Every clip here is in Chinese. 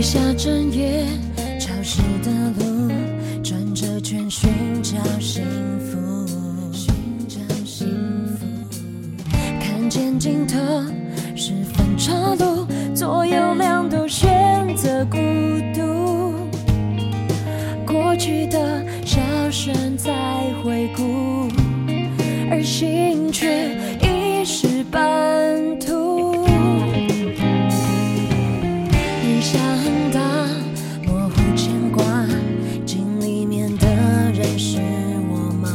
下整夜潮湿的路，转着圈寻找幸福，看见尽头是分岔路，左右两都选择孤独，过去的笑声在回顾，而心却一时半途。雨下很大，模糊牵挂，镜里面的人是我吗？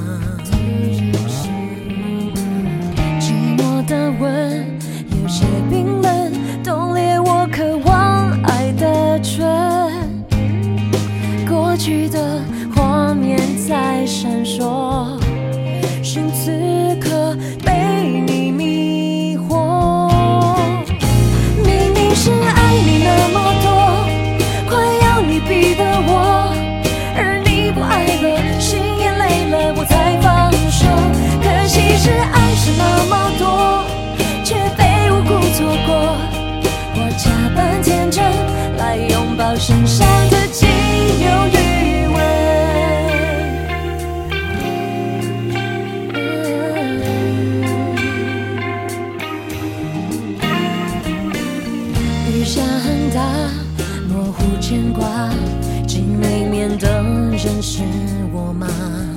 寂寞的吻有些冰冷，冻裂我渴望爱的唇，过去的画面在闪烁，寻此刻被你迷惑。明明是爱你那么多，快要你逼得我，而你不爱了，心也累了，我才放手。可惜是爱是那么多，却被无辜错过，我假扮天真来拥抱身上的仅有余温。雨下很大，模糊牵挂，镜里面的人是我吗？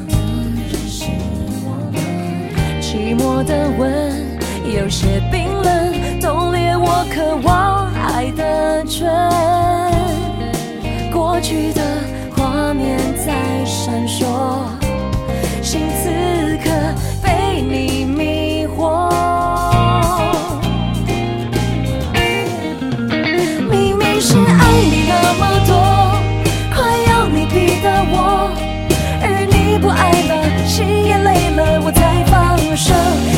寂寞的吻有些冰冷，冻裂我渴望爱的唇，过去的画面在闪烁，心此刻被你迷惑。明明是爱你那么多，快要你逼得我，而你不爱了，心也累了，我才放手。